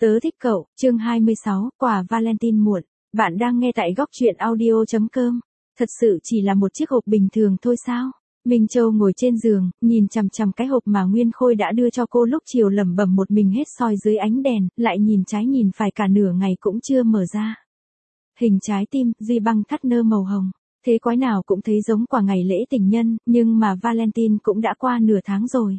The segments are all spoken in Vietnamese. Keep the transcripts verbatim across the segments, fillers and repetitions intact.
Tớ thích cậu, chương hai mươi sáu, quà Valentine muộn. Bạn đang nghe tại góc truyện audio chấm com. Thật sự chỉ là một chiếc hộp bình thường thôi sao? Minh Châu ngồi trên giường, nhìn chằm chằm cái hộp mà Nguyên Khôi đã đưa cho cô lúc chiều, lẩm bẩm một mình hết soi dưới ánh đèn, lại nhìn trái nhìn phải cả nửa ngày cũng chưa mở ra. Hình trái tim, duy băng thắt nơ màu hồng. Thế quái nào cũng thấy giống quả ngày lễ tình nhân, nhưng mà Valentine cũng đã qua nửa tháng rồi.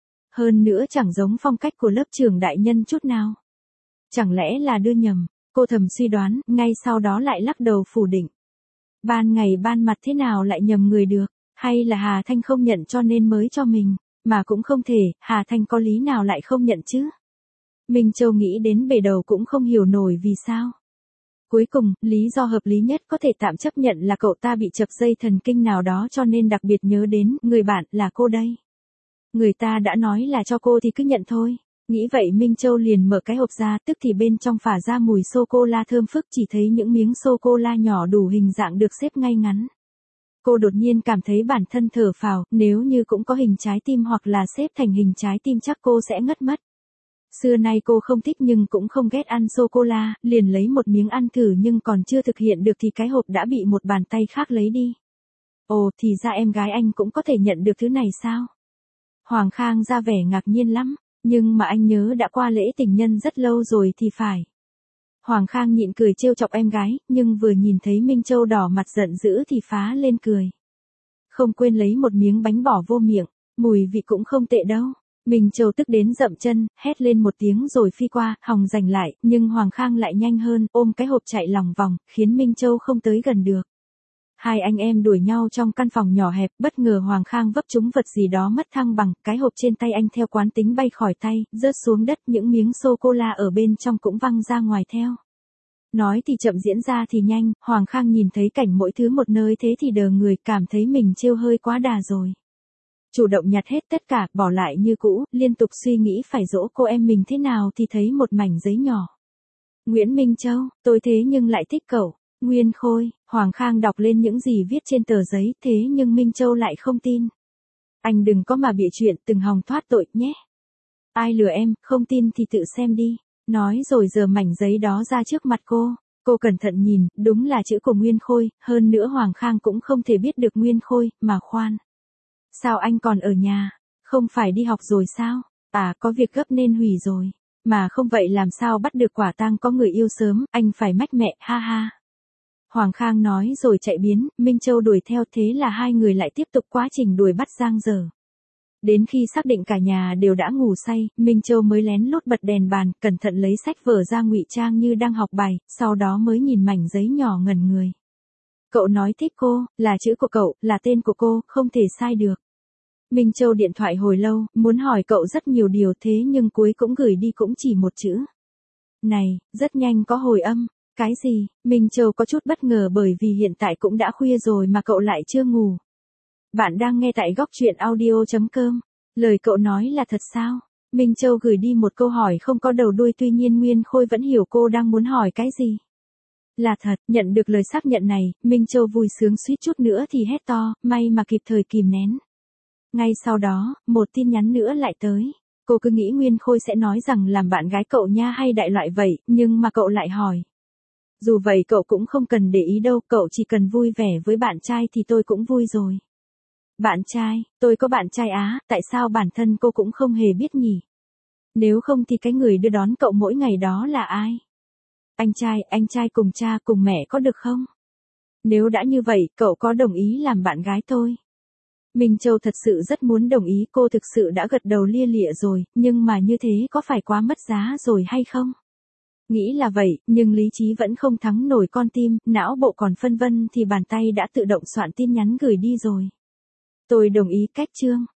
Hơn nữa chẳng giống phong cách của lớp trưởng đại nhân chút nào. Chẳng lẽ là đưa nhầm, cô thầm suy đoán, ngay sau đó lại lắc đầu phủ định. Ban ngày ban mặt thế nào lại nhầm người được, hay là Hà Thanh không nhận cho nên mới cho mình, mà cũng không thể, Hà Thanh có lý nào lại không nhận chứ? Minh Châu nghĩ đến bể đầu cũng không hiểu nổi vì sao. Cuối cùng, lý do hợp lý nhất có thể tạm chấp nhận là cậu ta bị chập dây thần kinh nào đó cho nên đặc biệt nhớ đến, người bạn là cô đây. Người ta đã nói là cho cô thì cứ nhận thôi. Nghĩ vậy Minh Châu liền mở cái hộp ra, tức thì bên trong phả ra mùi sô-cô-la thơm phức, chỉ thấy những miếng sô-cô-la nhỏ đủ hình dạng được xếp ngay ngắn. Cô đột nhiên cảm thấy bản thân thở phào, nếu như cũng có hình trái tim hoặc là xếp thành hình trái tim chắc cô sẽ ngất mất. Xưa nay cô không thích nhưng cũng không ghét ăn sô-cô-la, liền lấy một miếng ăn thử nhưng còn chưa thực hiện được thì cái hộp đã bị một bàn tay khác lấy đi. Ồ, thì ra em gái anh cũng có thể nhận được thứ này sao? Hoàng Khang ra vẻ ngạc nhiên lắm. Nhưng mà anh nhớ đã qua lễ tình nhân rất lâu rồi thì phải. Hoàng Khang nhịn cười trêu chọc em gái, nhưng vừa nhìn thấy Minh Châu đỏ mặt giận dữ thì phá lên cười. Không quên lấy một miếng bánh bỏ vô miệng, mùi vị cũng không tệ đâu. Minh Châu tức đến dậm chân, hét lên một tiếng rồi phi qua, hòng giành lại, nhưng Hoàng Khang lại nhanh hơn, ôm cái hộp chạy lòng vòng, khiến Minh Châu không tới gần được. Hai anh em đuổi nhau trong căn phòng nhỏ hẹp, bất ngờ Hoàng Khang vấp trúng vật gì đó mất thăng bằng, cái hộp trên tay anh theo quán tính bay khỏi tay, rớt xuống đất, những miếng sô-cô-la ở bên trong cũng văng ra ngoài theo. Nói thì chậm diễn ra thì nhanh, Hoàng Khang nhìn thấy cảnh mỗi thứ một nơi thế thì đờ người, cảm thấy mình trêu hơi quá đà rồi. Chủ động nhặt hết tất cả, bỏ lại như cũ, liên tục suy nghĩ phải dỗ cô em mình thế nào thì thấy một mảnh giấy nhỏ. Nguyễn Minh Châu, tôi thế nhưng lại thích cậu. Nguyên Khôi, Hoàng Khang đọc lên những gì viết trên tờ giấy, thế nhưng Minh Châu lại không tin. Anh đừng có mà bịa chuyện, từng hòng thoát tội nhé. Ai lừa em, không tin thì tự xem đi. Nói rồi giơ mảnh giấy đó ra trước mặt cô. Cô cẩn thận nhìn, đúng là chữ của Nguyên Khôi, hơn nữa Hoàng Khang cũng không thể biết được Nguyên Khôi, mà khoan. Sao anh còn ở nhà? Không phải đi học rồi sao? À, có việc gấp nên hủy rồi. Mà không vậy làm sao bắt được quả tang có người yêu sớm, anh phải mách mẹ, ha ha. Hoàng Khang nói rồi chạy biến, Minh Châu đuổi theo, thế là hai người lại tiếp tục quá trình đuổi bắt giang dở. Đến khi xác định cả nhà đều đã ngủ say, Minh Châu mới lén lút bật đèn bàn, cẩn thận lấy sách vở ra ngụy trang như đang học bài, sau đó mới nhìn mảnh giấy nhỏ ngẩn người. Cậu nói thích cô, là chữ của cậu, là tên của cô, không thể sai được. Minh Châu điện thoại hồi lâu, muốn hỏi cậu rất nhiều điều thế nhưng cuối cũng gửi đi cũng chỉ một chữ. Này, rất nhanh có hồi âm. Cái gì? Minh Châu có chút bất ngờ bởi vì hiện tại cũng đã khuya rồi mà cậu lại chưa ngủ. Bạn đang nghe tại góc truyện audio chấm com. Lời cậu nói là thật sao? Minh Châu gửi đi một câu hỏi không có đầu đuôi, tuy nhiên Nguyên Khôi vẫn hiểu cô đang muốn hỏi cái gì. Là thật, nhận được lời xác nhận này, Minh Châu vui sướng suýt chút nữa thì hét to, may mà kịp thời kìm nén. Ngay sau đó, một tin nhắn nữa lại tới. Cô cứ nghĩ Nguyên Khôi sẽ nói rằng làm bạn gái cậu nha hay đại loại vậy, nhưng mà cậu lại hỏi. Dù vậy cậu cũng không cần để ý đâu, cậu chỉ cần vui vẻ với bạn trai thì tôi cũng vui rồi. Bạn trai, tôi có bạn trai á, tại sao bản thân cô cũng không hề biết nhỉ? Nếu không thì cái người đưa đón cậu mỗi ngày đó là ai? Anh trai, anh trai cùng cha cùng mẹ có được không? Nếu đã như vậy, cậu có đồng ý làm bạn gái tôi? Minh Châu thật sự rất muốn đồng ý, cô thực sự đã gật đầu lia lịa rồi, nhưng mà như thế có phải quá mất giá rồi hay không? Nghĩ là vậy, nhưng lý trí vẫn không thắng nổi con tim, não bộ còn phân vân thì bàn tay đã tự động soạn tin nhắn gửi đi rồi. Tôi đồng ý cách chương.